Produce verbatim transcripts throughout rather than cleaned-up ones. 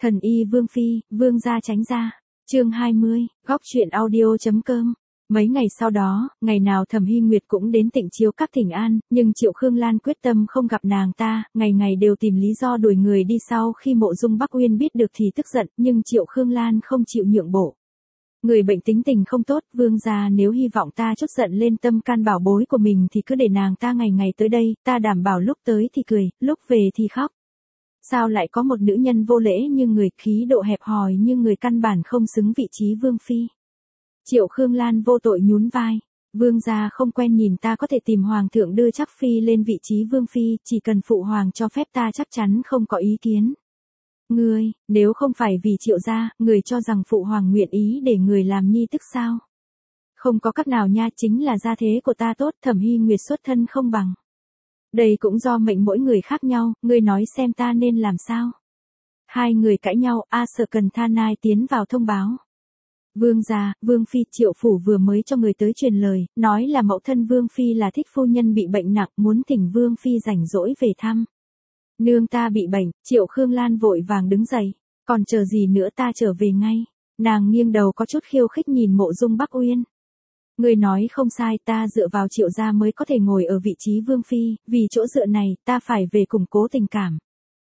Thần y Vương Phi, Vương gia tránh ra. Chương hai mươi, góc truyện audio.com. Mấy ngày sau đó, ngày nào Thẩm Hy Nguyệt cũng đến Tịnh Chiếu Các thỉnh an, nhưng Triệu Khương Lan quyết tâm không gặp nàng ta, ngày ngày đều tìm lý do đuổi người đi. Sau khi Mộ Dung Bắc Uyên biết được thì tức giận, nhưng Triệu Khương Lan không chịu nhượng bộ. Người bệnh tính tình không tốt, Vương gia nếu hy vọng ta trút giận lên tâm can bảo bối của mình thì cứ để nàng ta ngày ngày tới đây, ta đảm bảo lúc tới thì cười, lúc về thì khóc. Sao lại có một nữ nhân vô lễ như người, khí độ hẹp hòi như người, căn bản không xứng vị trí Vương Phi. Triệu Khương Lan vô tội nhún vai. Vương gia không quen nhìn ta có thể tìm Hoàng thượng đưa chắc Phi lên vị trí Vương Phi, chỉ cần Phụ Hoàng cho phép ta chắc chắn không có ý kiến. Ngươi, nếu không phải vì Triệu gia, người cho rằng Phụ Hoàng nguyện ý để người làm nhi tức sao? Không có cách nào nha, chính là gia thế của ta tốt, Thẩm Hy Nguyệt xuất thân không bằng. Đây cũng do mệnh mỗi người khác nhau, ngươi nói xem ta nên làm sao? Hai người cãi nhau, A Sở Cần Tha Nai tiến vào thông báo. Vương gia, Vương Phi, Triệu phủ vừa mới cho người tới truyền lời, nói là mẫu thân Vương Phi là Thích phu nhân bị bệnh nặng, muốn thỉnh Vương Phi rảnh rỗi về thăm. Nương ta bị bệnh, Triệu Khương Lan vội vàng đứng dậy, còn chờ gì nữa, ta trở về ngay. Nàng nghiêng đầu có chút khiêu khích nhìn Mộ Dung Bắc Uyên. Người nói không sai, ta dựa vào Triệu gia mới có thể ngồi ở vị trí Vương Phi, vì chỗ dựa này, ta phải về củng cố tình cảm.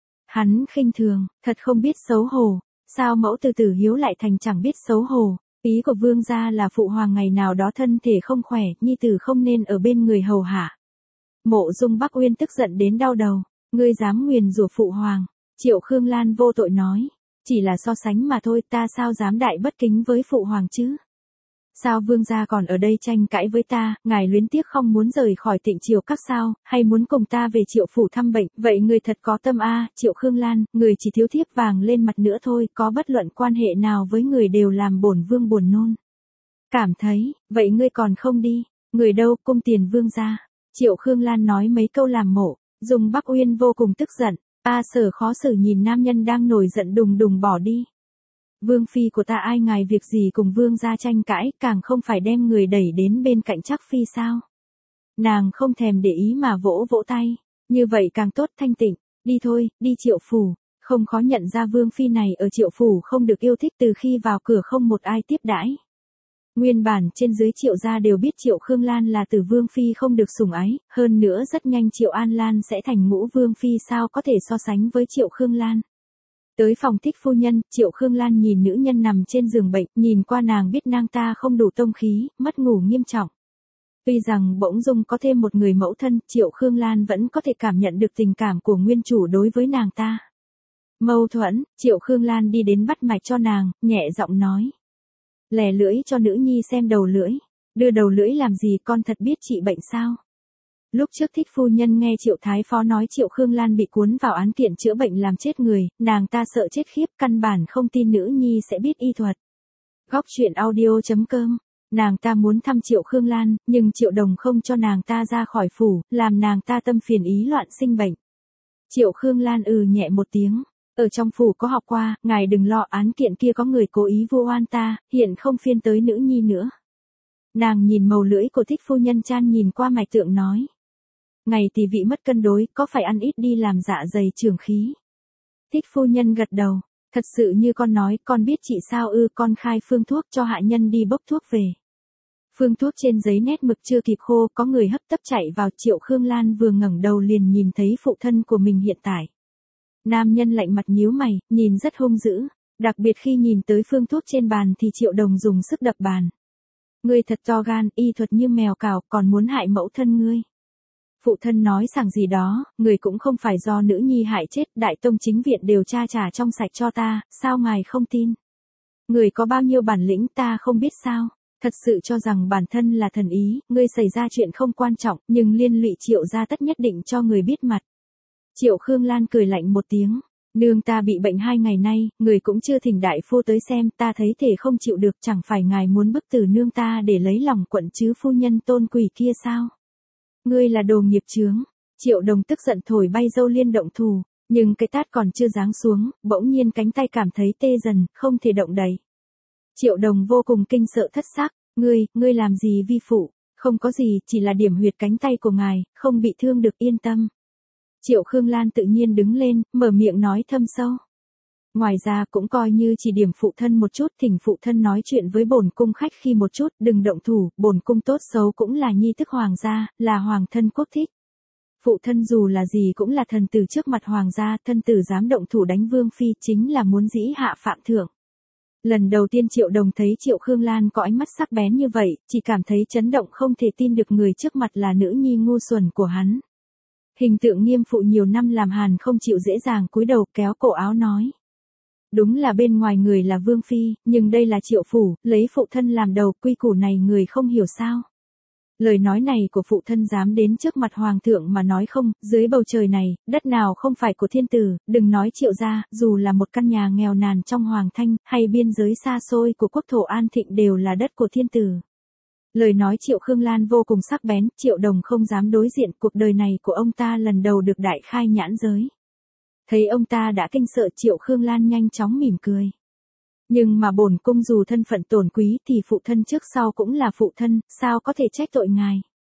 Hắn khinh thường, thật không biết xấu hổ, sao mẫu từ tử hiếu lại thành chẳng biết xấu hổ. Ý của Vương gia là Phụ Hoàng ngày nào đó thân thể không khỏe, nhi tử không nên ở bên người hầu hạ. Mộ Dung Bắc Uyên tức giận đến đau đầu, ngươi dám nguyền rủa Phụ Hoàng. Triệu Khương Lan vô tội nói, chỉ là so sánh mà thôi, ta sao dám đại bất kính với Phụ Hoàng chứ? Sao Vương gia còn ở đây tranh cãi với ta, ngài luyến tiếc không muốn rời khỏi Tịnh Chiếu Các sao, hay muốn cùng ta về Triệu phủ thăm bệnh, vậy người thật có tâm a. Triệu Khương Lan, người chỉ thiếu thiếp vàng lên mặt nữa thôi, có bất luận quan hệ nào với người đều làm bổn vương buồn nôn. Cảm thấy, vậy ngươi còn không đi, người đâu, cung tiền Vương gia. Triệu Khương Lan nói mấy câu làm Mộ Dung Bắc Uyên vô cùng tức giận, A Sở khó xử nhìn nam nhân đang nổi giận đùng đùng bỏ đi. Vương Phi của ta ai ngài việc gì cùng Vương gia tranh cãi, càng không phải đem người đẩy đến bên cạnh chắc Phi sao? Nàng không thèm để ý mà vỗ vỗ tay, như vậy càng tốt, thanh tịnh, đi thôi, đi Triệu phủ. Không khó nhận ra Vương Phi này ở Triệu phủ không được yêu thích, từ khi vào cửa không một ai tiếp đãi. Nguyên bản trên dưới Triệu gia đều biết Triệu Khương Lan là từ Vương Phi không được sủng ái, hơn nữa rất nhanh Triệu An Lan sẽ thành ngũ Vương Phi, sao có thể so sánh với Triệu Khương Lan. Tới phòng Thích phu nhân, Triệu Khương Lan nhìn nữ nhân nằm trên giường bệnh, nhìn qua nàng biết nàng ta không đủ tông khí, mất ngủ nghiêm trọng. Tuy rằng bỗng dưng có thêm một người mẫu thân, Triệu Khương Lan vẫn có thể cảm nhận được tình cảm của nguyên chủ đối với nàng ta. Mâu thuẫn, Triệu Khương Lan đi đến bắt mạch cho nàng, nhẹ giọng nói. Lè lưỡi cho nữ nhi xem đầu lưỡi. Đưa đầu lưỡi làm gì, con thật biết trị bệnh sao? Lúc trước Thích phu nhân nghe Triệu Thái Phó nói Triệu Khương Lan bị cuốn vào án kiện chữa bệnh làm chết người, nàng ta sợ chết khiếp, căn bản không tin nữ nhi sẽ biết y thuật. Góc truyện audio.com. Nàng ta muốn thăm Triệu Khương Lan, nhưng Triệu Đồng không cho nàng ta ra khỏi phủ, làm nàng ta tâm phiền ý loạn sinh bệnh. Triệu Khương Lan ừ nhẹ một tiếng. Ở trong phủ có học qua, ngài đừng lo, án kiện kia có người cố ý vu oan ta, hiện không phiên tới nữ nhi nữa. Nàng nhìn màu lưỡi của Thích phu nhân chan nhìn qua mạch tượng nói. Ngày tỷ vị mất cân đối, có phải ăn ít đi làm dạ dày trưởng khí? Thích phu nhân gật đầu, thật sự như con nói, con biết chị sao ư, con khai phương thuốc cho hạ nhân đi bốc thuốc về. Phương thuốc trên giấy nét mực chưa kịp khô, có người hấp tấp chạy vào. Triệu Khương Lan vừa ngẩng đầu liền nhìn thấy phụ thân của mình hiện tại. Nam nhân lạnh mặt nhíu mày, nhìn rất hung dữ, đặc biệt khi nhìn tới phương thuốc trên bàn thì Triệu Đồng dùng sức đập bàn. Ngươi thật to gan, y thuật như mèo cào, còn muốn hại mẫu thân ngươi. Phụ thân nói sảng gì đó, người cũng không phải do nữ nhi hại chết, Đại Tông chính viện đều tra trả trong sạch cho ta, sao ngài không tin? Người có bao nhiêu bản lĩnh ta không biết sao? Thật sự cho rằng bản thân là thần ý, ngươi xảy ra chuyện không quan trọng, nhưng liên lụy Triệu gia tất nhất định cho người biết mặt. Triệu Khương Lan cười lạnh một tiếng, nương ta bị bệnh hai ngày nay, người cũng chưa thỉnh đại phu tới xem, ta thấy thể không chịu được, chẳng phải ngài muốn bức tử nương ta để lấy lòng quận chứ phu nhân tôn quỷ kia sao? Ngươi là đồ nghiệp chướng. Triệu Đồng tức giận thổi bay dâu liên động thủ, nhưng cái tát còn chưa giáng xuống, bỗng nhiên cánh tay cảm thấy tê dần, không thể động đậy. Triệu Đồng vô cùng kinh sợ thất sắc, ngươi, ngươi làm gì vi phụ? Không có gì, chỉ là điểm huyệt cánh tay của ngài, không bị thương được, yên tâm. Triệu Khương Lan tự nhiên đứng lên, mở miệng nói thâm sâu. ngoài ra cũng coi như chỉ điểm phụ thân một chút, thỉnh phụ thân nói chuyện với bổn cung khách khi một chút, đừng động thủ, bổn cung tốt xấu cũng là nhi tức hoàng gia, là hoàng thân quốc thích. Phụ thân dù là gì cũng là thần tử trước mặt hoàng gia, thân tử dám động thủ đánh vương phi chính là muốn dĩ hạ phạm thượng. Lần đầu tiên Triệu Đồng thấy Triệu Khương Lan có ánh mắt sắc bén như vậy, chỉ cảm thấy chấn động không thể tin được người trước mặt là nữ nhi ngu xuẩn của hắn. Hình tượng nghiêm phụ nhiều năm làm hàn không chịu dễ dàng cúi đầu kéo cổ áo nói. Đúng là bên ngoài người là vương phi, nhưng đây là Triệu phủ, lấy phụ thân làm đầu, quy củ này người không hiểu sao. Lời nói này của phụ thân dám đến trước mặt hoàng thượng mà nói không, dưới bầu trời này, đất nào không phải của thiên tử, đừng nói Triệu gia, dù là một căn nhà nghèo nàn trong hoàng thanh, hay biên giới xa xôi của quốc thổ An Thịnh đều là đất của thiên tử. Lời nói Triệu Khương Lan vô cùng sắc bén, Triệu Đồng không dám đối diện, cuộc đời này của ông ta lần đầu được đại khai nhãn giới. Thấy ông ta đã kinh sợ, Triệu Khương Lan nhanh chóng mỉm cười. Nhưng mà bổn cung dù thân phận tôn quý thì phụ thân trước sau cũng là phụ thân, sao có thể trách tội ngài.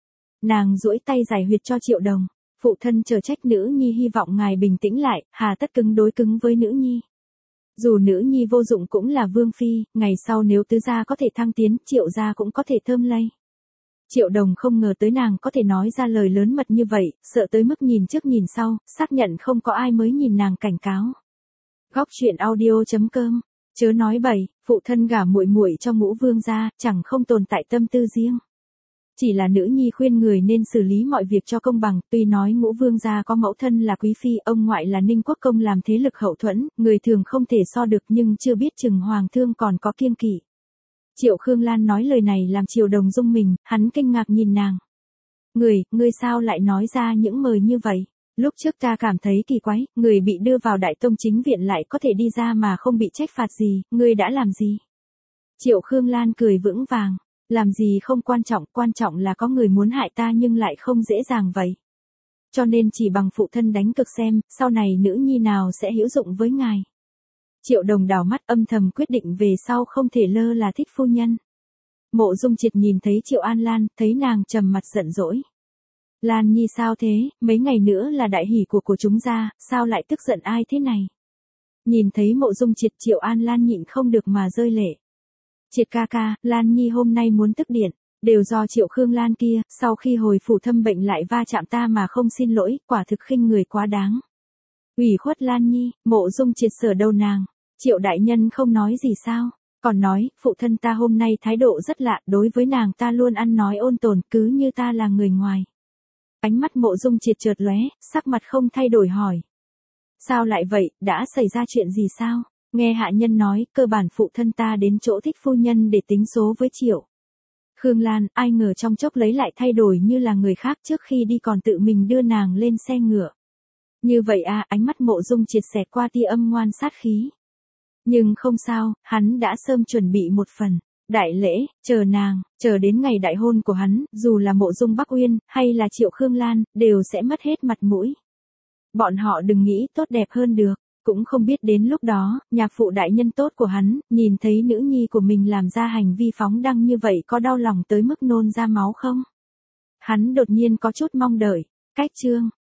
Nàng duỗi tay giải huyệt cho Triệu Đồng, phụ thân chờ trách nữ nhi hy vọng ngài bình tĩnh lại, hà tất cứng đối cứng với nữ nhi. Dù nữ nhi vô dụng cũng là vương phi, ngày sau nếu tứ gia có thể thăng tiến, Triệu gia cũng có thể thơm lây. Triệu Đồng không ngờ tới nàng có thể nói ra lời lớn mật như vậy, sợ tới mức nhìn trước nhìn sau, xác nhận không có ai mới nhìn nàng cảnh cáo. Góc truyện audio chấm com. Chớ nói bậy, phụ thân gả muội muội cho Ngũ vương gia, chẳng không tồn tại tâm tư riêng. Chỉ là nữ nhi khuyên người nên xử lý mọi việc cho công bằng, tuy nói Ngũ vương gia có mẫu thân là quý phi, ông ngoại là Ninh Quốc công làm thế lực hậu thuẫn, người thường không thể so được, nhưng chưa biết chừng hoàng thương còn có kiêng kỵ. Triệu Khương Lan nói lời này làm Triệu Đồng rung mình, hắn kinh ngạc nhìn nàng. Người, ngươi sao lại nói ra những lời như vậy? Lúc trước ta cảm thấy kỳ quái, người bị đưa vào Đại Tông chính viện lại có thể đi ra mà không bị trách phạt gì, ngươi đã làm gì? Triệu Khương Lan cười vững vàng, làm gì không quan trọng, quan trọng là có người muốn hại ta nhưng lại không dễ dàng vậy. Cho nên chỉ bằng phụ thân đánh cực xem, sau này nữ nhi nào sẽ hữu dụng với ngài. Triệu Đồng đảo mắt âm thầm quyết định về sau không thể lơ là thích phu nhân. Mộ Dung Triệt nhìn thấy Triệu An Lan, thấy nàng trầm mặt giận dỗi. Lan Nhi sao thế, mấy ngày nữa là đại hỷ của của chúng gia, sao lại tức giận ai thế này? Nhìn thấy Mộ Dung Triệt, Triệu An Lan nhịn không được mà rơi lệ. Triệt ca ca, Lan Nhi hôm nay muốn tức điện, đều do Triệu Khương Lan kia, sau khi hồi phủ thâm bệnh lại va chạm ta mà không xin lỗi, quả thực khinh người quá đáng. Ủy khuất Lan Nhi, Mộ Dung Triệt sờ đầu nàng, Triệu đại nhân không nói gì sao? Còn nói, phụ thân ta hôm nay thái độ rất lạ, đối với nàng ta luôn ăn nói ôn tồn, cứ như ta là người ngoài. Ánh mắt Mộ Dung Triệt chợt lóe, sắc mặt không thay đổi hỏi. Sao lại vậy, đã xảy ra chuyện gì sao? Nghe hạ nhân nói, cơ bản phụ thân ta đến chỗ thích phu nhân để tính số với Triệu Khương Lan, ai ngờ trong chốc lấy lại thay đổi như là người khác, trước khi đi còn tự mình đưa nàng lên xe ngựa. Như vậy à, ánh mắt Mộ Dung Triệt xẹt qua tia âm ngoan sát khí. Nhưng không sao, hắn đã sớm chuẩn bị một phần. Đại lễ, chờ nàng, chờ đến ngày đại hôn của hắn, dù là Mộ Dung Bắc Uyên, hay là Triệu Khương Lan, đều sẽ mất hết mặt mũi. Bọn họ đừng nghĩ tốt đẹp hơn được, cũng không biết đến lúc đó, nhạc phụ đại nhân tốt của hắn, nhìn thấy nữ nhi của mình làm ra hành vi phóng đăng như vậy có đau lòng tới mức nôn ra máu không? Hắn đột nhiên có chút mong đợi, cách chương.